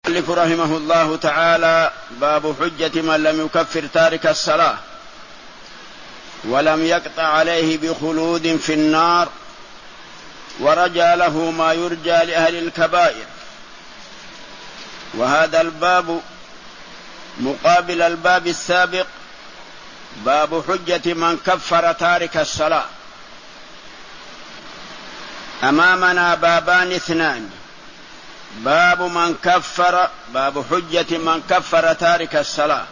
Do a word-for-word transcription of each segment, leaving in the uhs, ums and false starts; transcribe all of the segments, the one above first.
المؤلف رحمه الله تعالى: باب حجة من لم يكفر تارك الصلاة ولم يقطع عليه بخلود في النار ورجى له ما يرجى لأهل الكبائر. وهذا الباب مقابل الباب السابق، باب حجة من كفر تارك الصلاة. أمامنا بابان اثنان: باب من كفر باب حجة من كفر تارك الصلاة.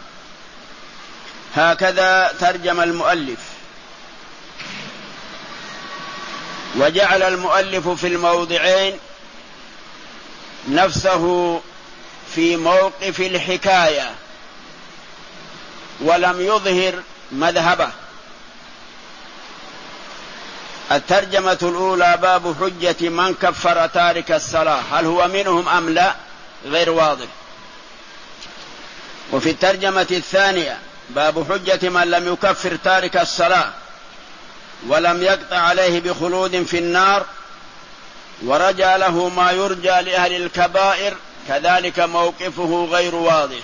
هكذا ترجم المؤلف، وجعل المؤلف في الموضعين نفسه في موقف الحكاية ولم يظهر مذهبه. الترجمة الأولى: باب حجة من كفر تارك الصلاة، هل هو منهم أم لا؟ غير واضح. وفي الترجمة الثانية: باب حجة من لم يكفر تارك الصلاة ولم يقطع عليه بخلود في النار ورجى له ما يرجى لأهل الكبائر، كذلك موقفه غير واضح.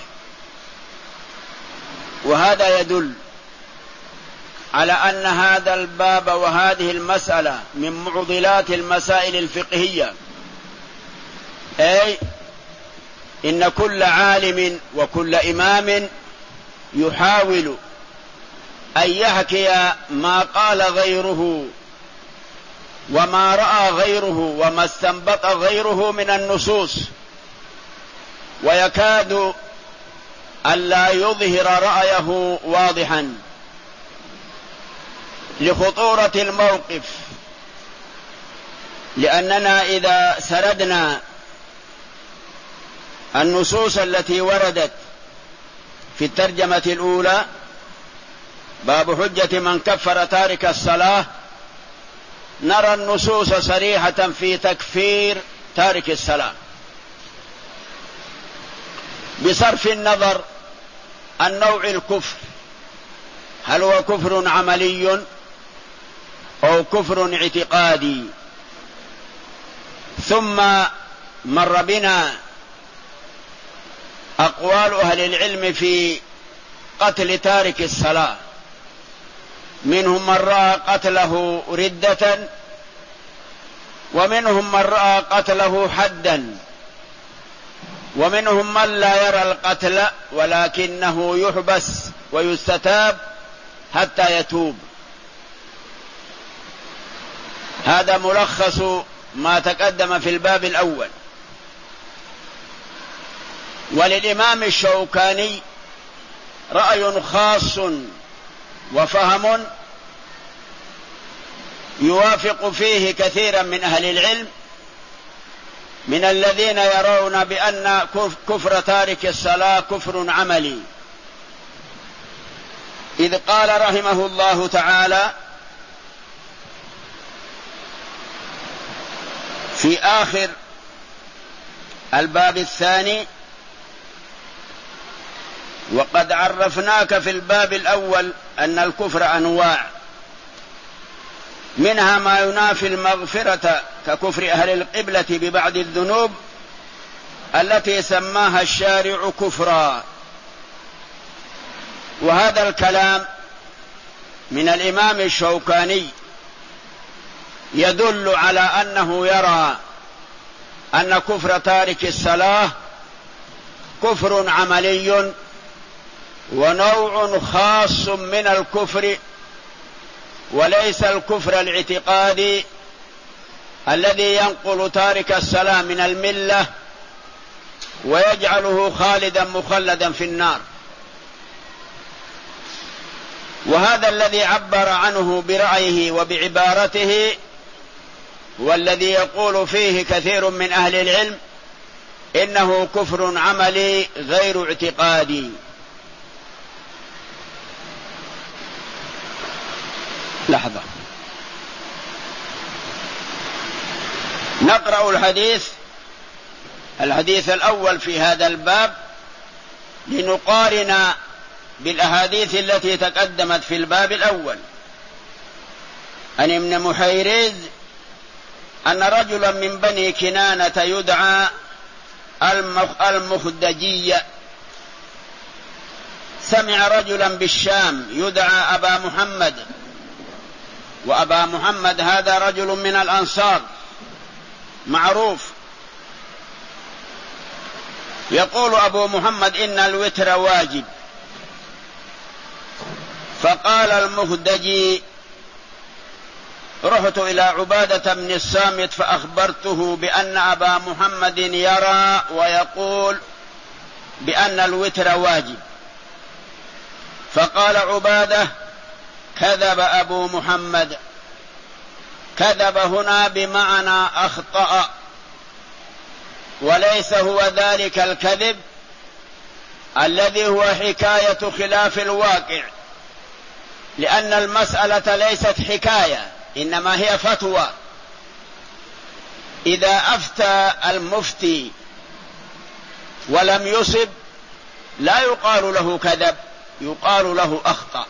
وهذا يدل على أن هذا الباب وهذه المسألة من معضلات المسائل الفقهية، أي إن كل عالم وكل إمام يحاول أن يحكي ما قال غيره وما رأى غيره وما استنبط غيره من النصوص، ويكاد ألا يظهر رأيه واضحا لخطورة الموقف. لأننا إذا سردنا النصوص التي وردت في الترجمة الأولى: باب حجة من كفر تارك الصلاة، نرى النصوص صريحة في تكفير تارك الصلاة، بصرف النظر عن نوع الكفر، هل هو كفر عملي أو كفر اعتقادي. ثم مر بنا أقوال أهل العلم في قتل تارك الصلاة، منهم من رأى قتله ردة، ومنهم من رأى قتله حدا، ومنهم من لا يرى القتل ولكنه يحبس ويستتاب حتى يتوب. هذا ملخص ما تقدم في الباب الأول. وللإمام الشوكاني رأي خاص وفهم يوافق فيه كثيرا من أهل العلم، من الذين يرون بأن كفر تارك الصلاة كفر عملي، إذ قال رحمه الله تعالى في آخر الباب الثاني: وقد عرفناك في الباب الأول أن الكفر أنواع، منها ما ينافي المغفرة ككفر أهل القبلة ببعض الذنوب التي سماها الشارع كفرا. وهذا الكلام من الإمام الشوكاني يدل على أنه يرى أن كفر تارك الصلاة كفر عملي ونوع خاص من الكفر، وليس الكفر الاعتقادي الذي ينقل تارك الصلاة من الملة ويجعله خالدا مخلدا في النار. وهذا الذي عبر عنه برأيه وبعبارته والذي يقول فيه كثير من أهل العلم إنه كفر عملي غير اعتقادي. لحظة، نقرأ الحديث الحديث الأول في هذا الباب لنقارن بالأحاديث التي تقدمت في الباب الأول. عن ابن محيرز أن رجلا من بني كنانة يدعى المخدجي سمع رجلا بالشام يدعى أبا محمد، وأبا محمد هذا رجل من الأنصار معروف، يقول أبو محمد إن الوتر واجب. فقال المخدجي رحت إلى عبادة بن الصامت فأخبرته بأن أبا محمد يرى ويقول بأن الوتر واجب. فقال عبادة كذب أبو محمد. كذب هنا بمعنى أخطأ، وليس هو ذلك الكذب الذي هو حكاية خلاف الواقع، لأن المسألة ليست حكاية إنما هي فتوى. إذا أفتى المفتي ولم يصب لا يقال له كذب، يقال له أخطأ.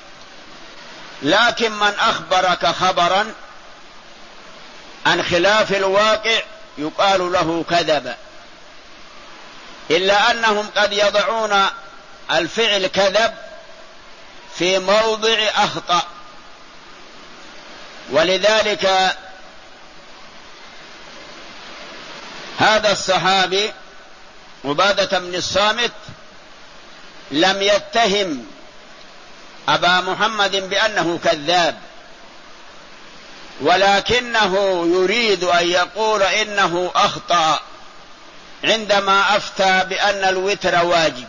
لكن من أخبرك خبرا عن خلاف الواقع يقال له كذب، إلا أنهم قد يضعون الفعل كذب في موضع أخطأ. ولذلك هذا الصحابي عبادة بن الصامت لم يتهم أبا محمد بأنه كذاب، ولكنه يريد أن يقول إنه أخطأ عندما أفتى بأن الوتر واجب.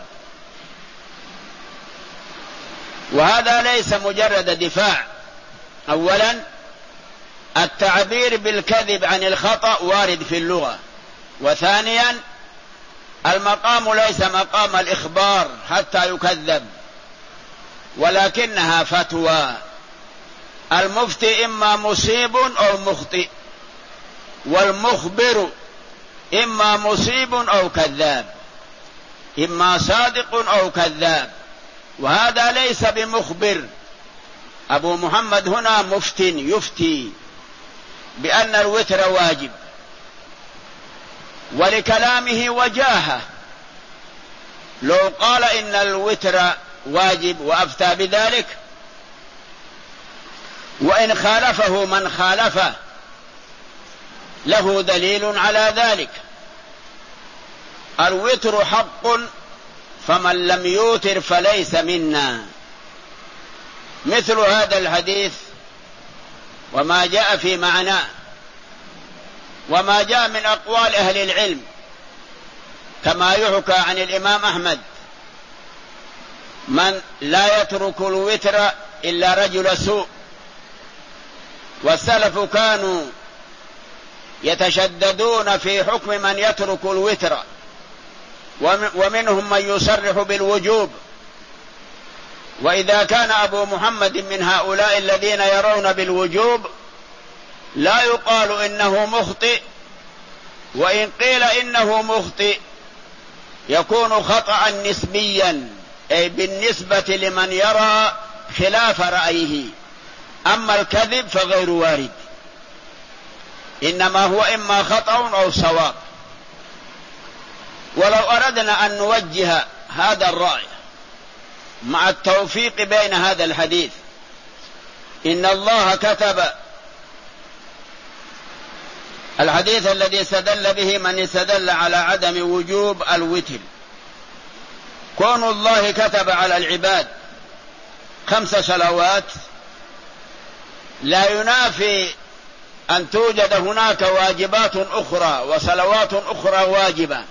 وهذا ليس مجرد دفاع. أولا التعبير بالكذب عن الخطأ وارد في اللغة، وثانيا المقام ليس مقام الإخبار حتى يكذب، ولكنها فتوى. المفتي إما مصيب أو مخطئ، والمخبر إما مصيب أو كذاب، إما صادق أو كذاب، وهذا ليس بمخبر. أبو محمد هنا مفتن يفتي بأن الوتر واجب، ولكلامه وجاهة. لو قال إن الوتر واجب وأفتى بذلك، وإن خالفه من خالفه له دليل على ذلك. الوتر حق، فمن لم يوتر فليس منا. مثل هذا الحديث وما جاء في معناه وما جاء من أقوال أهل العلم، كما يحكى عن الإمام أحمد من لا يترك الوتر إلا رجل سوء. والسلف كانوا يتشددون في حكم من يترك الوتر، ومنهم من يصرح بالوجوب. وإذا كان أبو محمد من هؤلاء الذين يرون بالوجوب لا يقال إنه مخطئ، وإن قيل إنه مخطئ يكون خطأ نسبيا، أي بالنسبة لمن يرى خلاف رأيه. أما الكذب فغير وارد، إنما هو إما خطأ أو صواب. ولو أردنا أن نوجه هذا الرأي مع التوفيق بين هذا الحديث، إن الله كتب الحديث الذي استدل به من استدل على عدم وجوب الوتر، كون الله كتب على العباد خمس صلوات لا ينافي أن توجد هناك واجبات أخرى وصلوات أخرى واجبة.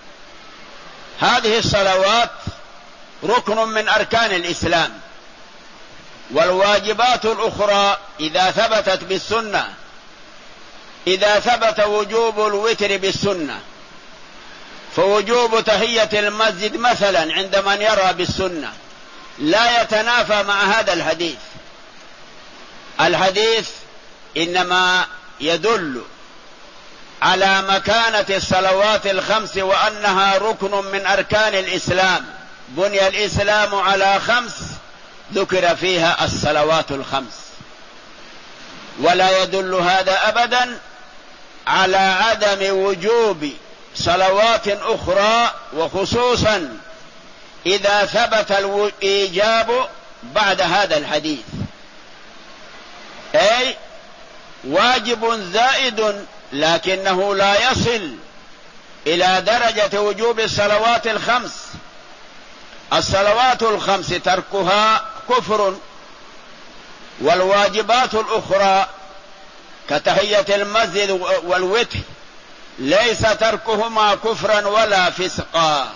هذه الصلوات ركن من أركان الإسلام، والواجبات الأخرى إذا ثبتت بالسنة، إذا ثبت وجوب الوتر بالسنة فوجوب تحية المسجد مثلا عند من يرى بالسنة لا يتنافى مع هذا الحديث. الحديث إنما يدل على مكانة الصلوات الخمس وأنها ركن من أركان الإسلام. بني الإسلام على خمس ذكر فيها الصلوات الخمس، ولا يدل هذا أبدا على عدم وجوب صلوات أخرى، وخصوصا إذا ثبت الإيجاب بعد هذا الحديث، أي واجب زائد لكنه لا يصل إلى درجة وجوب الصلوات الخمس. الصلوات الخمس تركها كفر، والواجبات الأخرى كتحية المسجد والوتر ليس تركهما كفرا ولا فسقا.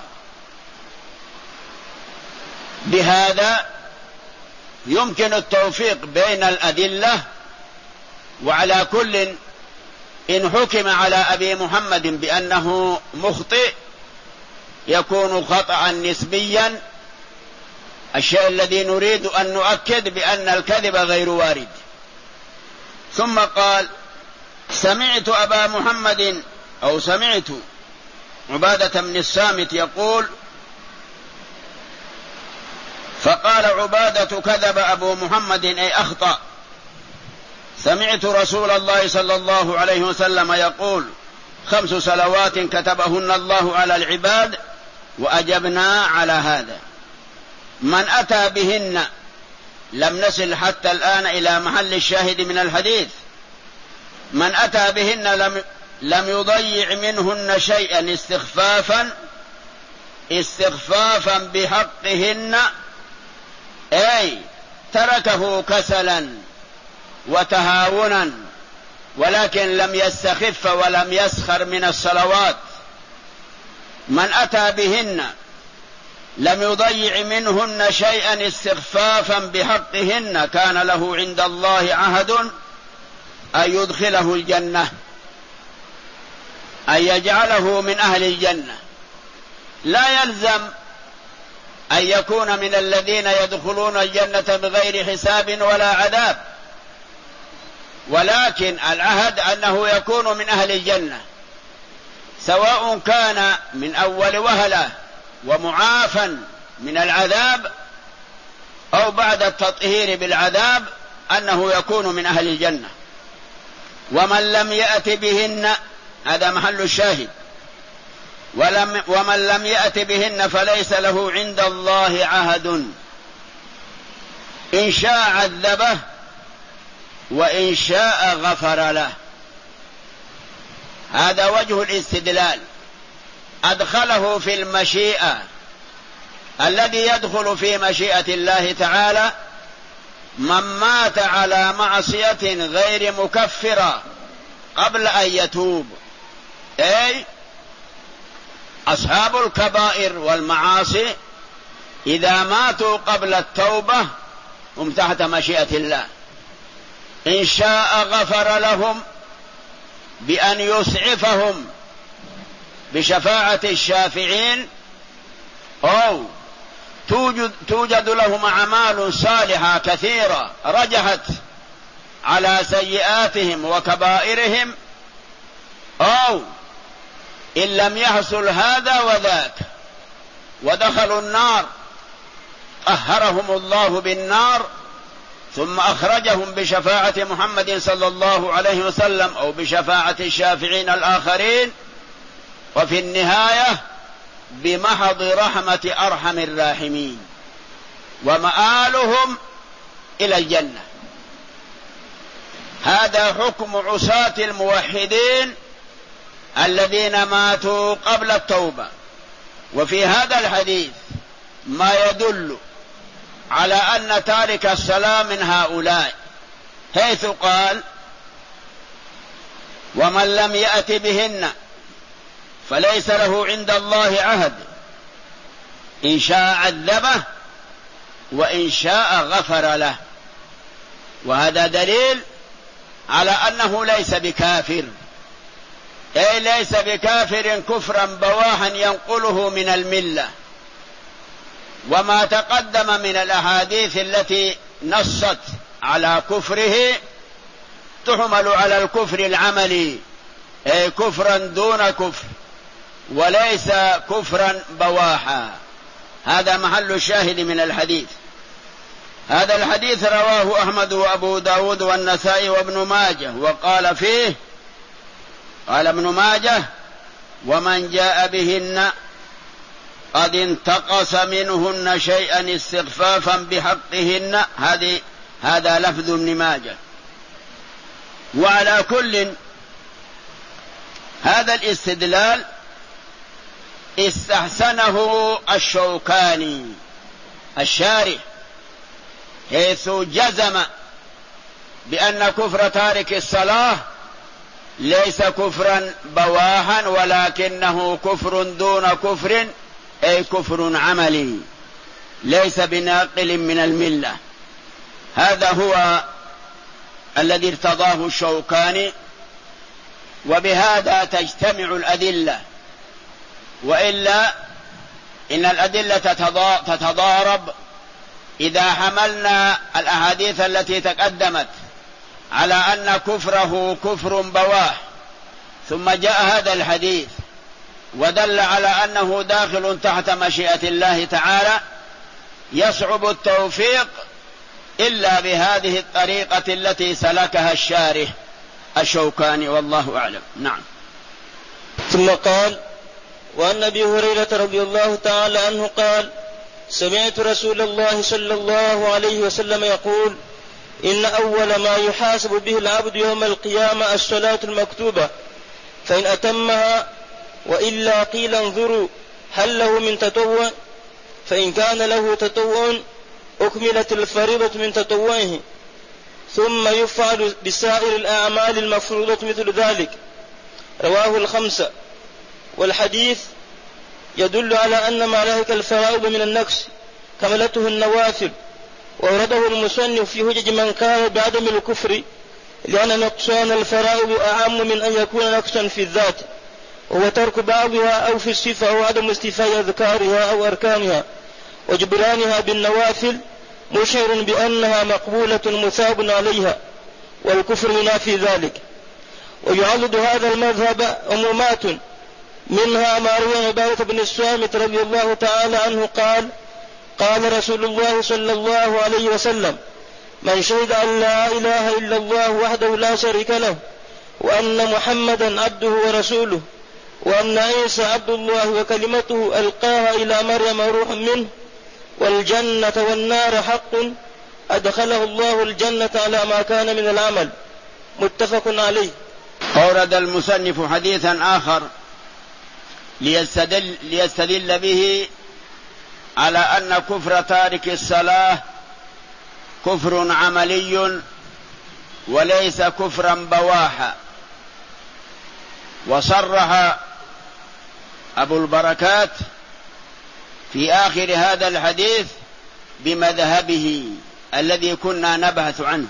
بهذا يمكن التوفيق بين الأدلة، وعلى كل إن حكم على أبي محمد بأنه مخطئ يكون خطأ نسبيا، الشيء الذي نريد أن نؤكد بأن الكذب غير وارد. ثم قال: سمعت أبا محمد أو سمعت عبادة بن الصامت يقول، فقال عبادة: كذب أبو محمد أي أخطأ، سمعت رسول الله صلى الله عليه وسلم يقول: خمس صلوات كتبهن الله على العباد وأجبنا على هذا. من أتى بهن، لم نصل حتى الآن إلى محل الشاهد من الحديث، من أتى بهن لم, لم يضيع منهن شيئا استخفافا استخفافا بحقهن، أي تركه كسلا وتهاونا، ولكن لم يستخف ولم يسخر من الصلوات. من أتى بهن لم يضيع منهن شيئا استخفافا بحقهن كان له عند الله عهد أن يدخله الجنة، أن يجعله من أهل الجنة. لا يلزم أن يكون من الذين يدخلون الجنة بغير حساب ولا عذاب، ولكن العهد أنه يكون من أهل الجنة، سواء كان من أول وهلة ومعافى من العذاب أو بعد التطهير بالعذاب، أنه يكون من أهل الجنة. ومن لم يأت بهن، هذا محل الشاهد، ولم ومن لم يأت بهن فليس له عند الله عهد، إن شاء عذبه وإن شاء غفر له. هذا وجه الاستدلال، أدخله في المشيئة. الذي يدخل في مشيئة الله تعالى من مات على معصية غير مكفرة قبل أن يتوب، أي أصحاب الكبائر والمعاصي إذا ماتوا قبل التوبة هم تحت مشيئة الله. إن شاء غفر لهم بأن يسعفهم بشفاعة الشافعين، أو توجد, توجد لهم أعمال صالحة كثيرة رجحت على سيئاتهم وكبائرهم، أو إن لم يحصل هذا وذاك ودخلوا النار طهرهم الله بالنار ثم أخرجهم بشفاعة محمد صلى الله عليه وسلم أو بشفاعة الشافعين الآخرين، وفي النهاية بمحض رحمة أرحم الراحمين، ومآلهم إلى الجنة. هذا حكم عصاة الموحدين الذين ماتوا قبل التوبة. وفي هذا الحديث ما يدل على أن تارك الصلاة من هؤلاء، حيث قال: ومن لم يأت بهن فليس له عند الله عهد، إن شاء عذبه وإن شاء غفر له. وهذا دليل على أنه ليس بكافر، أي ليس بكافر كفرا بواحا ينقله من الملة. وما تقدم من الأحاديث التي نصت على كفره تحمل على الكفر العملي، أي كفرا دون كفر وليس كفرا بواحا. هذا محل الشاهد من الحديث. هذا الحديث رواه أحمد وأبو داود والنسائي وابن ماجه، وقال فيه، قال ابن ماجه: ومن جاء بهن قد انتقص منهن شيئا استخفافا بحقهن. هذه هذا لفظ ابن ماجه. وعلى كل هذا الاستدلال استحسنه الشوكاني الشارح، حيث جزم بأن كفر تارك الصلاة ليس كفرا بواحا، ولكنه كفر دون كفر، أي كفر عملي ليس بناقل من الملة. هذا هو الذي ارتضاه الشوكاني، وبهذا تجتمع الأدلة، وإلا إن الأدلة تتضارب إذا حملنا الأحاديث التي تقدمت على أن كفره كفر بواح، ثم جاء هذا الحديث ودل على أنه داخل تحت مشيئة الله تعالى، يصعب التوفيق إلا بهذه الطريقة التي سلكها الشارح الشوكاني، والله أعلم. نعم. ثم قال: وعن أبي هريرة رضي الله تعالى عنه قال: سمعت رسول الله صلى الله عليه وسلم يقول: إن أول ما يحاسب به العبد يوم القيامة الصلاة المكتوبة، فإن أتمها وإلا قيل انظروا هل له من تطوع، فإن كان له تطوع أكملت الفريضة من تطوعه، ثم يفعل بسائر الأعمال المفروضة مثل ذلك. رواه الخمسة. والحديث يدل على أن ما لهك الفرائض من النقص كملته النوافل، وورده المصنف في حجج من قال بعدم الكفر، لأن نقصان الفرائض أعم من أن يكون نقصا في الذات، وهو ترك بعضها أو في الصفة أو عدم استيفاء أذكارها أو أركانها وجبرانها بالنوافل، مشعر بأنها مقبولة مثاب عليها، والكفر ينافي ذلك. ويعضد هذا المذهب عمومات، منها ما روى عبادة بن الصامت رضي الله تعالى عنه قال: قال رسول الله صلى الله عليه وسلم: من شهد أن لا إله إلا الله وحده لا شريك له، وأن محمدا عبده ورسوله، وأن عيسى عبد الله وكلمته ألقاها إلى مريم روح منه، والجنة والنار حق، أدخله الله الجنة على ما كان من العمل. متفق عليه. أورد المصنف حديثا آخر ليستدل, ليستدل به على أن كفر تارك الصلاة كفر عملي وليس كفرا بواحا. وصرح أبو البركات في آخر هذا الحديث بمذهبه الذي كنا نبحث عنه.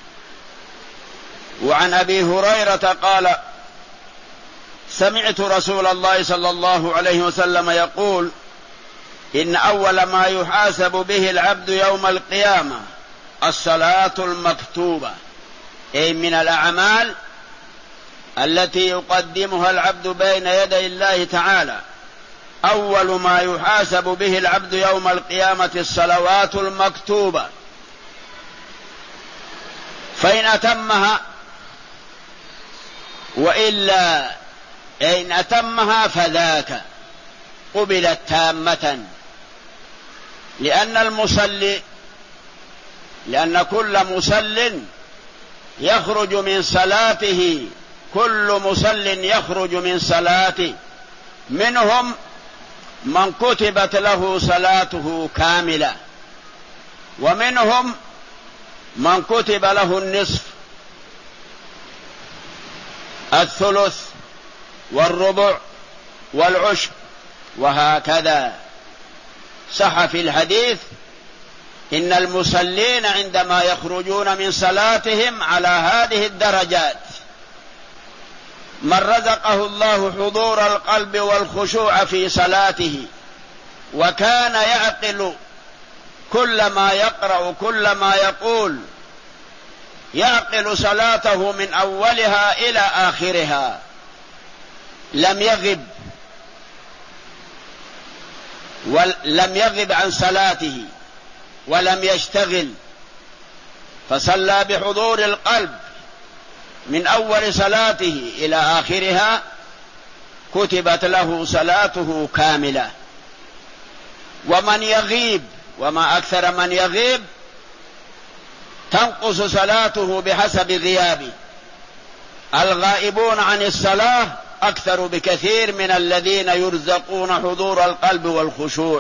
وعن أبي هريرة قال: سمعت رسول الله صلى الله عليه وسلم يقول: إن أول ما يحاسب به العبد يوم القيامة الصلاة المكتوبة، أي من الأعمال التي يقدمها العبد بين يدي الله تعالى. أول ما يحاسب به العبد يوم القيامة الصلوات المكتوبة، فإن أتمها وإلا إن أتمها فذاك قبلت تامة، لأن المصلي لأن كل مصل يخرج من صلاته، كل مصل يخرج من صلاته، منهم من كتبت له صلاته كاملة، ومنهم من كتب له النصف، الثلث والربع والعشر، وهكذا. صح في الحديث: إن المصلين عندما يخرجون من صلاتهم على هذه الدرجات، من رزقه الله حضور القلب والخشوع في صلاته، وكان يعقل كل ما يقرأ كل ما يقول، يعقل صلاته من أولها إلى آخرها، لم يغب ولم يغب عن صلاته ولم يشتغل، فصلى بحضور القلب من أول صلاته إلى آخرها، كتبت له صلاته كاملة. ومن يغيب، وما أكثر من يغيب، تنقص صلاته بحسب غيابه. الغائبون عن الصلاة أكثر بكثير من الذين يرزقون حضور القلب والخشوع.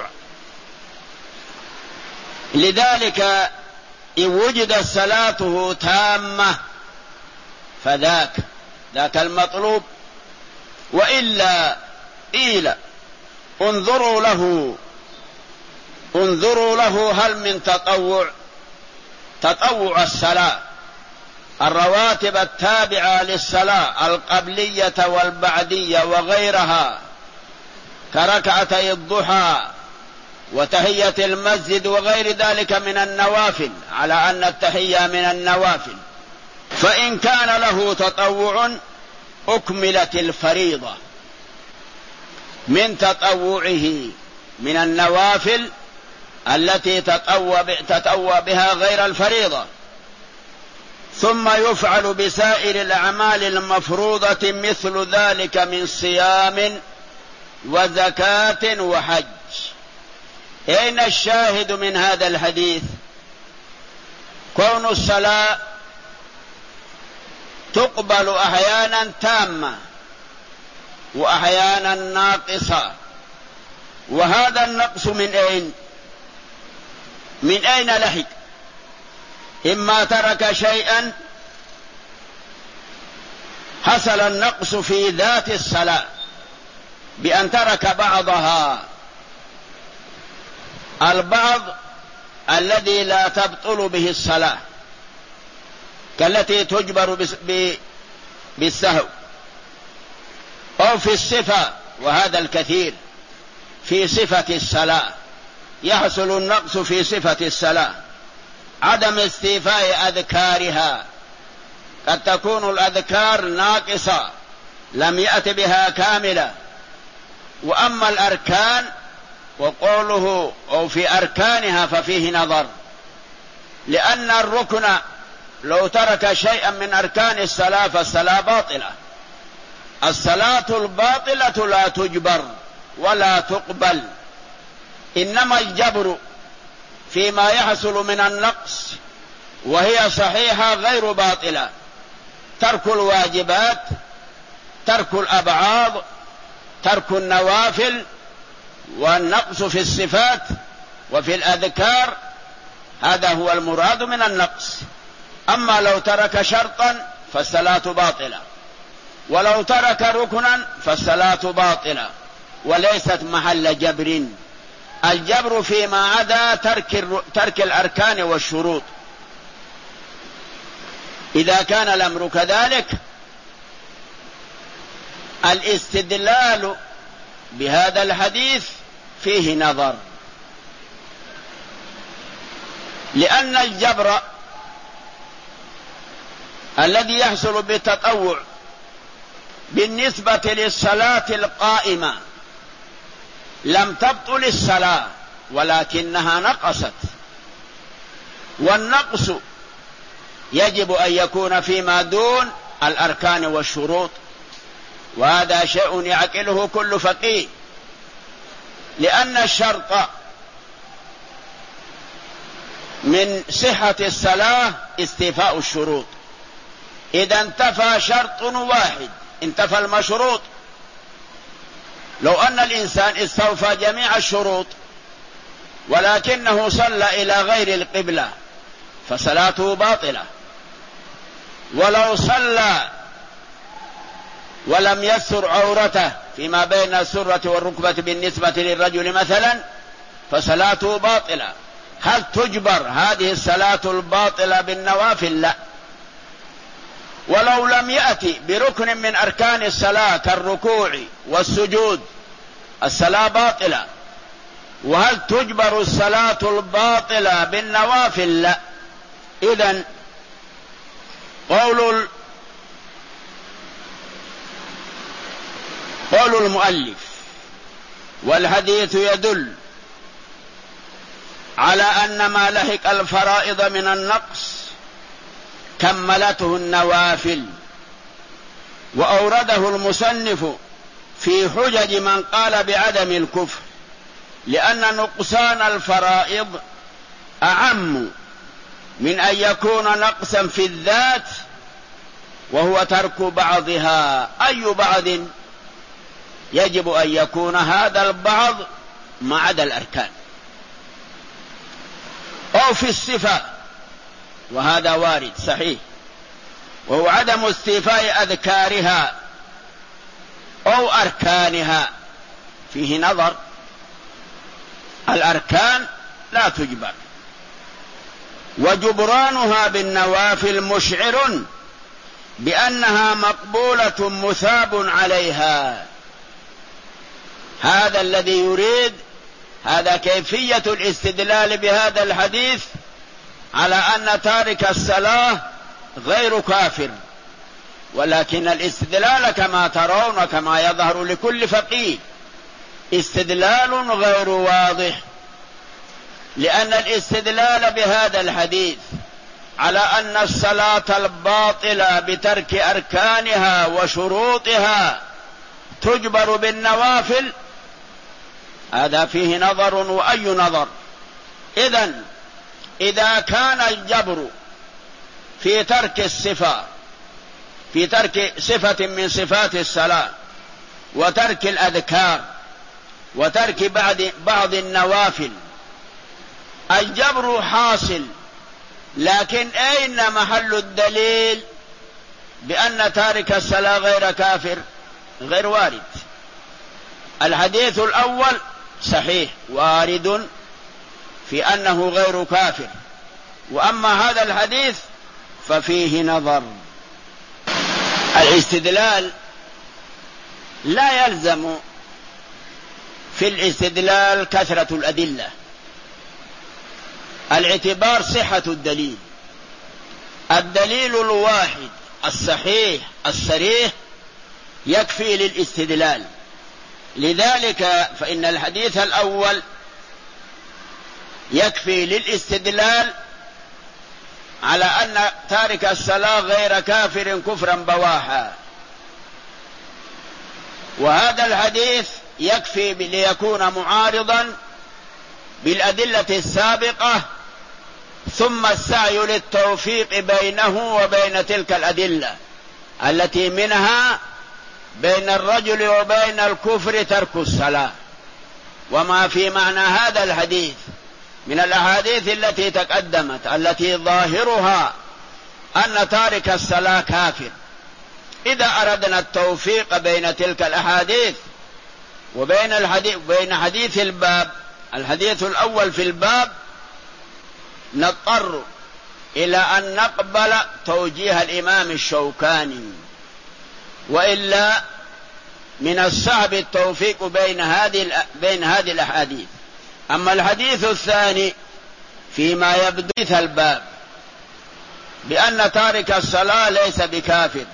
لذلك إن وجدت صلاته تامة فذاك ذاك المطلوب، وإلا قيل انظروا له انظروا له هل من تطوع. تطوع الصلاة، الرواتب التابعة للصلاة القبلية والبعدية وغيرها كركعتي الضحى وتحية المسجد وغير ذلك من النوافل، على أن التحية من النوافل. فإن كان له تطوع أكملت الفريضة من تطوعه من النوافل التي تطوع بها غير الفريضة. ثم يفعل بسائر الأعمال المفروضة مثل ذلك من صيام وزكاة وحج. أين الشاهد من هذا الحديث؟ كون الصلاة تقبل أحيانا تامة وأحيانا ناقصة. وهذا النقص من أين؟ من أين لحق؟ إما ترك شيئا حصل النقص في ذات الصلاة بأن ترك بعضها، البعض الذي لا تبطل به الصلاة كالتي تجبر بالسهو، أو في الصفة، وهذا الكثير في صفة الصلاة يحصل النقص في صفة الصلاة. عدم استيفاء أذكارها، قد تكون الأذكار ناقصة لم يأت بها كاملة. وأما الأركان وقوله أو في أركانها ففيه نظر، لأن الركن لو ترك شيئا من أركان الصلاة فالصلاة باطلة. الصلاة الباطلة لا تجبر ولا تقبل، إنما الجبر فيما يحصل من النقص وهي صحيحة غير باطلة. ترك الواجبات، ترك الأبعاض، ترك النوافل، والنقص في الصفات وفي الأذكار، هذا هو المراد من النقص. أما لو ترك شرطا فالصلاة باطلة، ولو ترك ركنا فالصلاة باطلة، وليست محل جبر. الجبر فيما عدا ترك, ترك الأركان والشروط. إذا كان الأمر كذلك الاستدلال بهذا الحديث فيه نظر، لأن الجبر الذي يحصل بالتطوع بالنسبة للصلاة القائمة لم تبطل الصلاة ولكنها نقصت، والنقص يجب أن يكون فيما دون الأركان والشروط، وهذا شيء يعقله كل فقيه، لأن الشرط من صحة الصلاة استيفاء الشروط. إذا انتفى شرط واحد انتفى المشروط. لو أن الإنسان استوفى جميع الشروط ولكنه صلى إلى غير القبلة فصلاته باطلة. ولو صلى ولم يستر عورته فيما بين السرة والركبة بالنسبة للرجل مثلا فصلاته باطلة. هل تجبر هذه الصلاة الباطلة بالنوافل؟ لا. ولو لم يأتي بركن من أركان الصلاة كالركوع والسجود الصلاة باطلة. وهل تجبر الصلاة الباطلة بالنوافل؟ لا. إذن قول قول المؤلف والحديث يدل على أن ما لحق الفرائض من النقص كملته النوافل. وأورده المصنف في حجج من قال بعدم الكفر، لأن نقصان الفرائض أعم من أن يكون نقصا في الذات وهو ترك بعضها. أي بعض؟ يجب أن يكون هذا البعض ما عدا الأركان، أو في الصفة، وهذا وارد صحيح، وهو عدم استيفاء أذكارها أو أركانها. فيه نظر، الأركان لا تجبر، وجبرانها بالنوافل مشعر بأنها مقبولة مثاب عليها. هذا الذي يريد، هذا كيفية الاستدلال بهذا الحديث على أن تارك الصلاة غير كافر. ولكن الاستدلال كما ترون كما يظهر لكل فقيه استدلال غير واضح، لأن الاستدلال بهذا الحديث على أن الصلاة الباطلة بترك أركانها وشروطها تجبر بالنوافل، هذا فيه نظر، وأي نظر. إذن إذا كان الجبر في ترك الصفة، في ترك صفة من صفات الصلاة، وترك الأذكار، وترك بعض بعض النوافل، الجبر حاصل، لكن أين محل الدليل بأن تارك الصلاة غير كافر؟ غير وارد. الحديث الأول صحيح وارد في أنه غير كافر، وأما هذا الحديث ففيه نظر. الاستدلال لا يلزم في الاستدلال كثرة الأدلة، الاعتبار صحة الدليل. الدليل الواحد الصحيح الصريح يكفي للاستدلال. لذلك فإن الحديث الأول يكفي للاستدلال على أن تارك الصلاة غير كافر كفرا بواحا، وهذا الحديث يكفي ليكون معارضا بالأدلة السابقة، ثم السعي للتوفيق بينه وبين تلك الأدلة التي منها بين الرجل وبين الكفر ترك الصلاة. وما في معنى هذا الحديث من الأحاديث التي تقدمت التي ظاهرها أن تارك الصلاة كافر. إذا أردنا التوفيق بين تلك الأحاديث وبين الحديث بين حديث الباب، الحديث الأول في الباب، نضطر إلى أن نقبل توجيه الإمام الشوكاني، وإلا من الصعب التوفيق بين هذه بين هذه الأحاديث. أما الحديث الثاني فيما يبدو في الباب بأن تارك الصلاة ليس بكافر،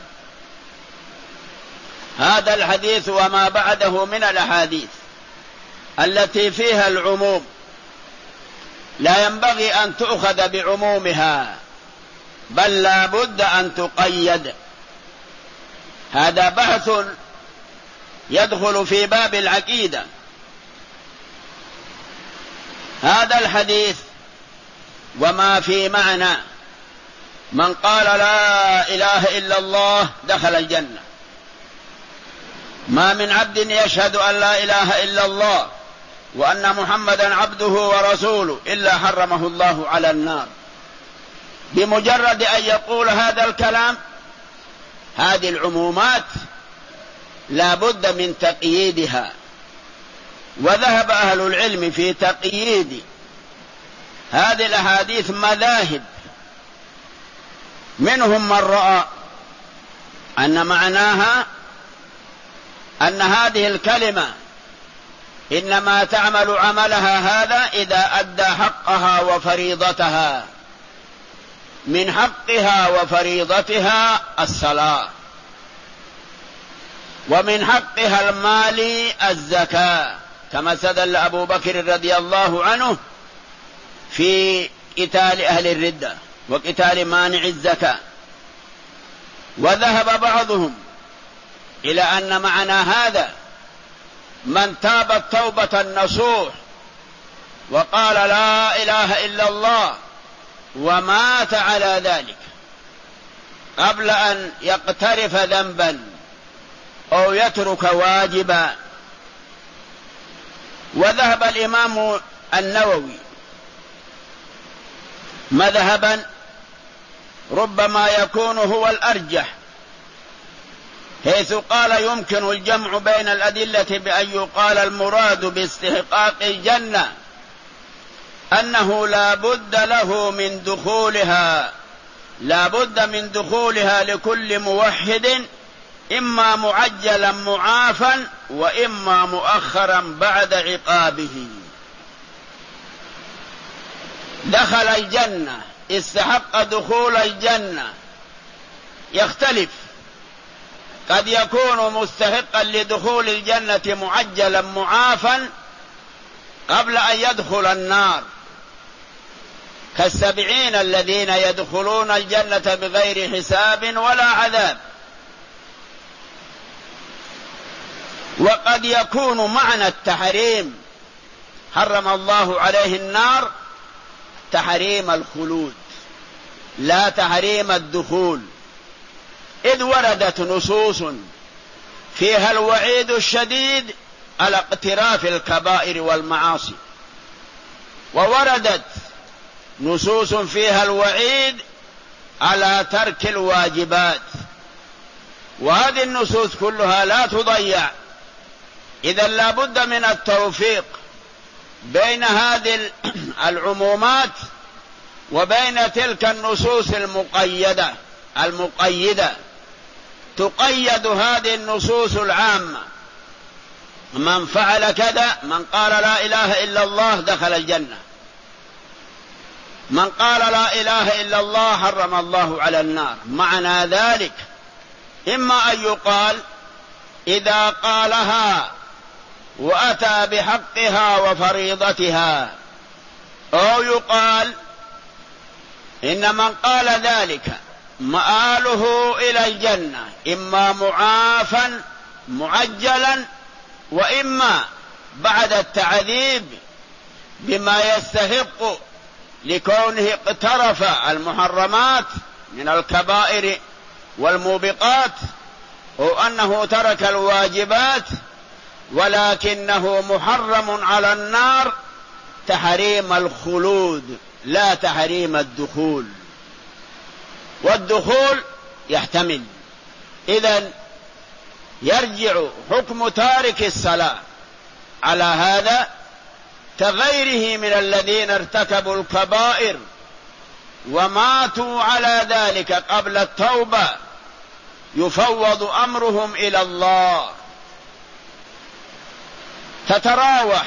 هذا الحديث وما بعده من الأحاديث التي فيها العموم لا ينبغي أن تؤخذ بعمومها، بل لا بد أن تقيد. هذا بحث يدخل في باب العقيدة. هذا الحديث وما في معنى من قال لا إله إلا الله دخل الجنة، ما من عبد يشهد أن لا إله إلا الله وأن محمدا عبده ورسوله إلا حرمه الله على النار. بمجرد أن يقول هذا الكلام، هذه العمومات لا بد من تقييدها، وذهب أهل العلم في تقييد هذه الأحاديث مذاهب. منهم من رأى أن معناها أن هذه الكلمة إنما تعمل عملها هذا إذا أدى حقها وفريضتها، من حقها وفريضتها الصلاة، ومن حقها المال الزكاة، كما استدل أبو بكر رضي الله عنه في قتال أهل الردة وقتال مانع الزكاة. وذهب بعضهم إلى أن معنى هذا من تاب التوبة النصوح وقال لا إله إلا الله ومات على ذلك قبل أن يقترف ذنبا أو يترك واجبا. وذهب الإمام النووي مذهبا ربما يكون هو الأرجح، حيث قال يمكن الجمع بين الأدلة بأن يقال المراد باستحقاق الجنة أنه لا بد له من دخولها، لا بد من دخولها لكل موحد، إما معجلا معافا وإما مؤخرا بعد عقابه. دخل الجنة، استحق دخول الجنة، يختلف، قد يكون مستحقا لدخول الجنة معجلا معافا قبل أن يدخل النار، كالسبعين الذين يدخلون الجنة بغير حساب ولا عذاب. وقد يكون معنى التحريم حرم الله عليه النار تحريم الخلود لا تحريم الدخول، إذ وردت نصوص فيها الوعيد الشديد على اقتراف الكبائر والمعاصي، ووردت نصوص فيها الوعيد على ترك الواجبات، وهذه النصوص كلها لا تضيع. إذا لا بد من التوفيق بين هذه العمومات وبين تلك النصوص المقيدة المقيدة تقيد هذه النصوص العامة، من فعل كذا، من قال لا إله إلا الله دخل الجنة، من قال لا إله إلا الله حرم الله على النار. معنى ذلك إما أن يقال إذا قالها وأتى بحقها وفريضتها، أو يقال إن من قال ذلك مآله إلى الجنة، إما معافا معجلا وإما بعد التعذيب بما يستحق لكونه اقترف المحرمات من الكبائر والموبقات، أو أنه ترك الواجبات ولكنه محرم على النار تحريم الخلود لا تحريم الدخول. والدخول يحتمل، إذن يرجع حكم تارك الصلاة على هذا كغيره من الذين ارتكبوا الكبائر وماتوا على ذلك قبل التوبة، يفوض أمرهم إلى الله. تتراوح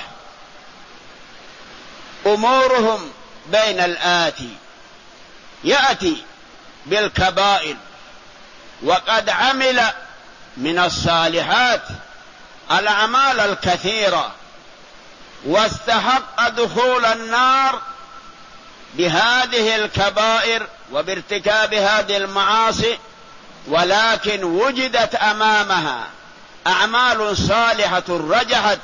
أمورهم بين الآتي: يأتي بالكبائر وقد عمل من الصالحات الأعمال الكثيرة واستحق دخول النار بهذه الكبائر وبارتكاب هذه المعاصي، ولكن وجدت أمامها أعمال صالحة رجحت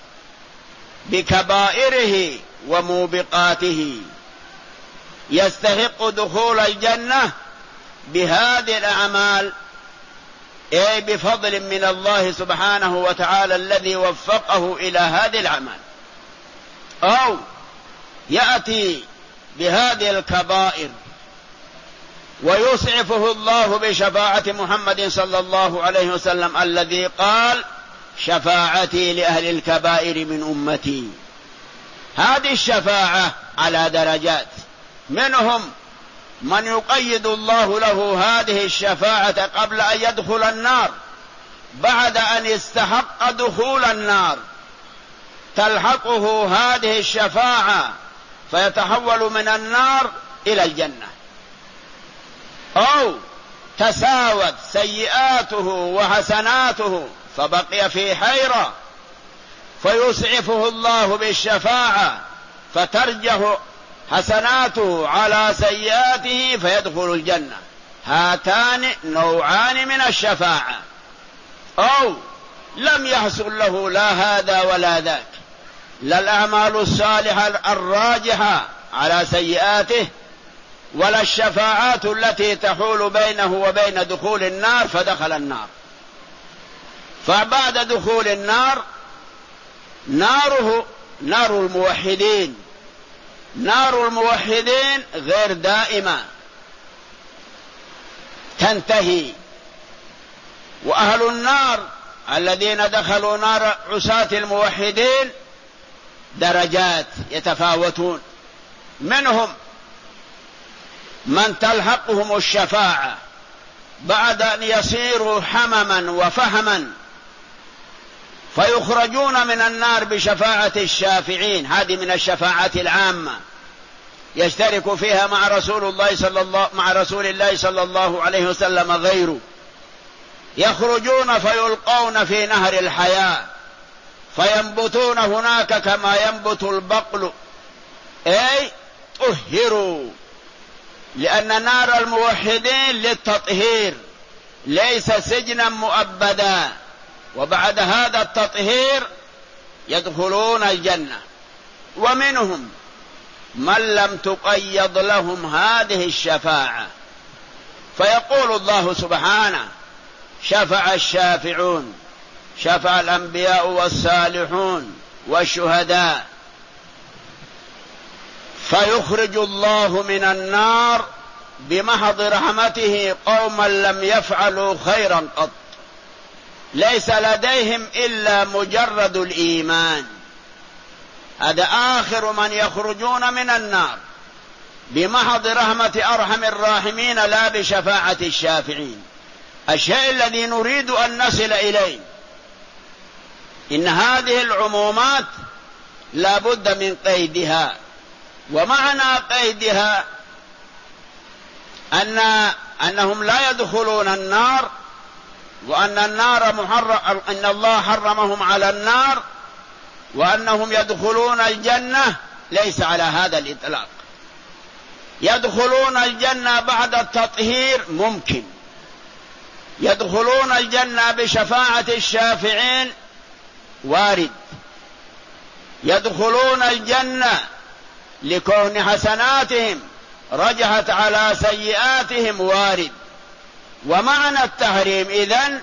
بكبائره وموبقاته، يستحق دخول الجنة بهذه الأعمال، أي بفضل من الله سبحانه وتعالى الذي وفقه إلى هذه الأعمال. أو يأتي بهذه الكبائر ويسعفه الله بشفاعة محمد صلى الله عليه وسلم الذي قال: شفاعتي لأهل الكبائر من أمتي. هذه الشفاعة على درجات، منهم من يقيد الله له هذه الشفاعة قبل أن يدخل النار، بعد أن استحق دخول النار تلحقه هذه الشفاعة فيتحول من النار إلى الجنة. أو تساوت سيئاته وحسناته فبقي في حيرة فيسعفه الله بالشفاعة فترجح حسناته على سيئاته فيدخل الجنة. هاتان نوعان من الشفاعة. أو لم يحصل له لا هذا ولا ذاك، لا الأعمال الصالحة الراجحة على سيئاته ولا الشفاعات التي تحول بينه وبين دخول النار فدخل النار. فبعد دخول النار ناره نار الموحدين، نار الموحدين غير دائمة تنتهي، وأهل النار الذين دخلوا نار عصاة الموحدين درجات يتفاوتون، منهم من تلحقهم الشفاعة بعد أن يصيروا حمما وفهما فيخرجون من النار بشفاعة الشافعين، هذه من الشفاعات العامة يشترك فيها مع رسول الله صلى الله مع رسول الله صلى الله عليه وسلم غيره، يخرجون فيلقون في نهر الحياة فينبتون هناك كما ينبت البقل، أي طهروا، لأن نار الموحدين للتطهير ليس سجنا مؤبدا، وبعد هذا التطهير يدخلون الجنة. ومنهم من لم تقيض لهم هذه الشفاعة، فيقول الله سبحانه: شفع الشافعون، شفع الأنبياء والصالحون والشهداء، فيخرج الله من النار بمحض رحمته قوما لم يفعلوا خيرا قط، ليس لديهم إلا مجرد الإيمان، هذا آخر من يخرجون من النار بمحض رحمة أرحم الراحمين لا بشفاعة الشافعين. الشيء الذي نريد أن نصل إليه إن هذه العمومات لا بد من قيدها، ومعنى قيدها أن أنهم لا يدخلون النار، وأن النار محرم، أن الله حرمهم على النار، وأنهم يدخلون الجنة ليس على هذا الإطلاق. يدخلون الجنة بعد التطهير ممكن، يدخلون الجنة بشفاعة الشافعين وارد، يدخلون الجنة لكون حسناتهم رجحت على سيئاتهم وارد. ومعنى التحريم إذن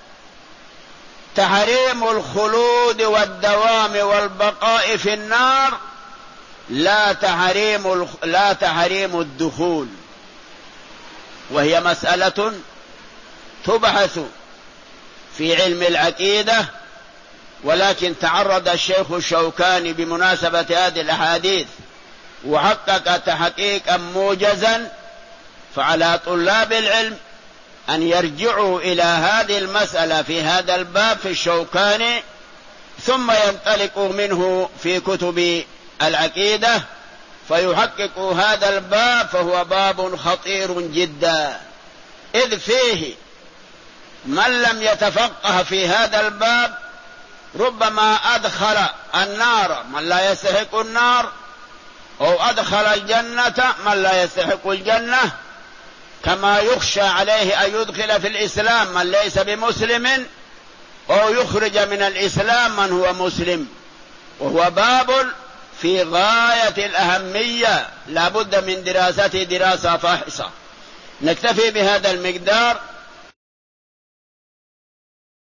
تحريم الخلود والدوام والبقاء في النار، لا تحريم لا تحريم الدخول، وهي مسألة تبحث في علم العقيدة، ولكن تعرض الشيخ الشوكاني بمناسبة هذه الأحاديث وحقق تحقيقا موجزا، فعلى طلاب العلم أن يرجعوا إلى هذه المسألة في هذا الباب في الشوكاني، ثم ينطلقوا منه في كتب العقيدة فيحققوا هذا الباب، فهو باب خطير جدا، إذ فيه من لم يتفقه في هذا الباب ربما أدخل النار من لا يستحق النار، أو أدخل الجنة من لا يستحق الجنة، كما يخشى عليه أن يدخل في الإسلام من ليس بمسلم، أو يخرج من الإسلام من هو مسلم، وهو باب في غاية الأهمية لا بد من دراسته دراسة فاحصة. نكتفي بهذا المقدار.